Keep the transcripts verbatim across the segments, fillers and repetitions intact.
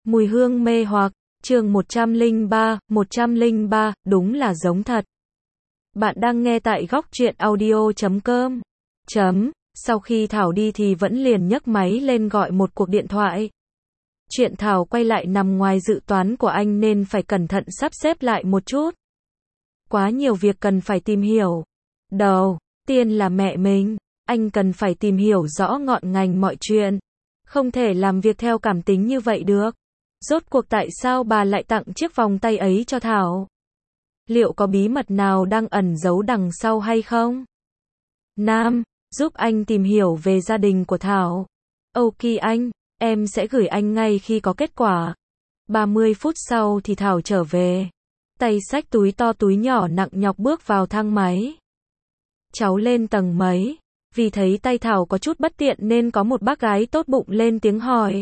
Mùi hương mê hoặc, chương một trăm lẻ ba, một trăm lẻ ba, đúng là giống thật. Bạn đang nghe tại góc truyện audio chấm com. Chấm, sau khi Thảo đi thì vẫn liền nhấc máy lên gọi một cuộc điện thoại. Chuyện Thảo quay lại nằm ngoài dự toán của anh nên phải cẩn thận sắp xếp lại một chút. Quá nhiều việc cần phải tìm hiểu. Đầu tiên là mẹ mình, anh cần phải tìm hiểu rõ ngọn ngành mọi chuyện. Không thể làm việc theo cảm tính như vậy được. Rốt cuộc tại sao bà lại tặng chiếc vòng tay ấy cho Thảo? Liệu có bí mật nào đang ẩn giấu đằng sau hay không? Nam, giúp anh tìm hiểu về gia đình của Thảo. Ok anh, em sẽ gửi anh ngay khi có kết quả. ba mươi phút sau thì Thảo trở về. Tay xách túi to túi nhỏ nặng nhọc bước vào thang máy. Cháu lên tầng mấy? Vì thấy tay Thảo có chút bất tiện nên có một bác gái tốt bụng lên tiếng hỏi.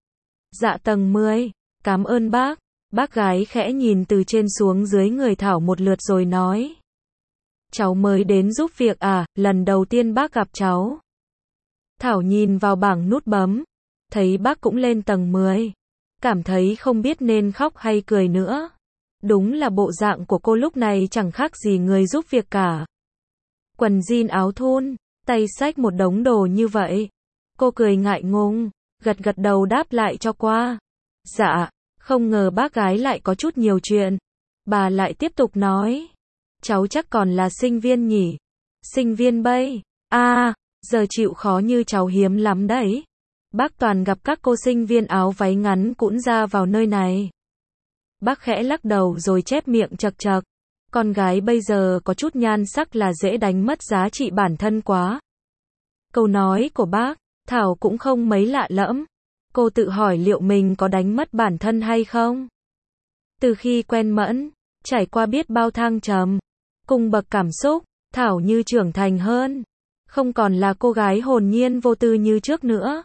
Dạ tầng mười, cảm ơn bác. Bác gái khẽ nhìn từ trên xuống dưới người Thảo một lượt rồi nói. Cháu mới đến giúp việc à, lần đầu tiên bác gặp cháu. Thảo nhìn vào bảng nút bấm, thấy bác cũng lên tầng mười. Cảm thấy không biết nên khóc hay cười nữa. Đúng là bộ dạng của cô lúc này chẳng khác gì người giúp việc cả. Quần jean áo thun, tay xách một đống đồ như vậy. Cô cười ngại ngùng, gật gật đầu đáp lại cho qua. Dạ, không ngờ bác gái lại có chút nhiều chuyện. Bà lại tiếp tục nói. Cháu chắc còn là sinh viên nhỉ? Sinh viên bay? À, giờ chịu khó như cháu hiếm lắm đấy. Bác toàn gặp các cô sinh viên áo váy ngắn cũng ra vào nơi này. Bác khẽ lắc đầu rồi chép miệng chật chật. Con gái bây giờ có chút nhan sắc là dễ đánh mất giá trị bản thân quá. Câu nói của bác, Thảo cũng không mấy lạ lẫm. Cô tự hỏi liệu mình có đánh mất bản thân hay không? Từ khi quen Mẫn, trải qua biết bao thăng trầm, cùng bậc cảm xúc, Thảo như trưởng thành hơn. Không còn là cô gái hồn nhiên vô tư như trước nữa.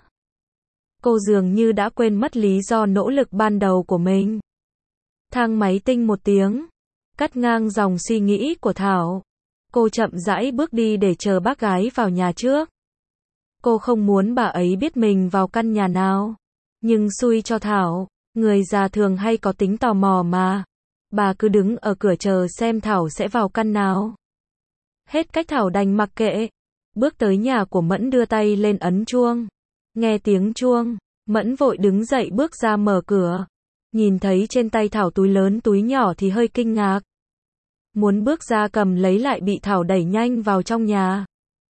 Cô dường như đã quên mất lý do nỗ lực ban đầu của mình. Thang máy tinh một tiếng, cắt ngang dòng suy nghĩ của Thảo. Cô chậm rãi bước đi để chờ bác gái vào nhà trước. Cô không muốn bà ấy biết mình vào căn nhà nào. Nhưng xui cho Thảo, người già thường hay có tính tò mò mà. Bà cứ đứng ở cửa chờ xem Thảo sẽ vào căn nào. Hết cách Thảo đành mặc kệ. Bước tới nhà của Mẫn đưa tay lên ấn chuông. Nghe tiếng chuông, Mẫn vội đứng dậy bước ra mở cửa. Nhìn thấy trên tay Thảo túi lớn túi nhỏ thì hơi kinh ngạc. Muốn bước ra cầm lấy lại bị Thảo đẩy nhanh vào trong nhà.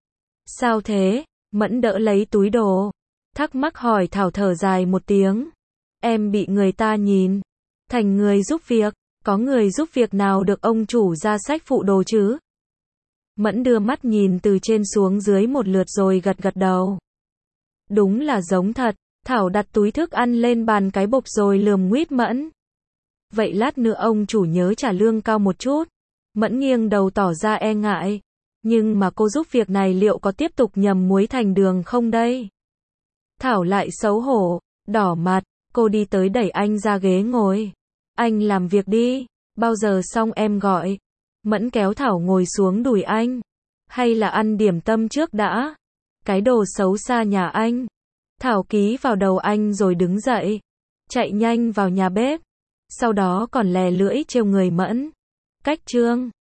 Sao thế? Mẫn đỡ lấy túi đồ. Thắc mắc hỏi Thảo thở dài một tiếng. Em bị người ta nhìn. Thành người giúp việc. Có người giúp việc nào được ông chủ ra sách phụ đồ chứ? Mẫn đưa mắt nhìn từ trên xuống dưới một lượt rồi gật gật đầu. Đúng là giống thật. Thảo đặt túi thức ăn lên bàn cái bục rồi lườm nguýt Mẫn. Vậy lát nữa ông chủ nhớ trả lương cao một chút. Mẫn nghiêng đầu tỏ ra e ngại. Nhưng mà cô giúp việc này liệu có tiếp tục nhầm muối thành đường không đây? Thảo lại xấu hổ, đỏ mặt, cô đi tới đẩy anh ra ghế ngồi. Anh làm việc đi, bao giờ xong em gọi. Mẫn kéo Thảo ngồi xuống đùi anh. Hay là ăn điểm tâm trước đã? Cái đồ xấu xa nhà anh. Thảo ký vào đầu anh rồi đứng dậy. Chạy nhanh vào nhà bếp. Sau đó còn lè lưỡi trêu người Mẫn. Cách trương.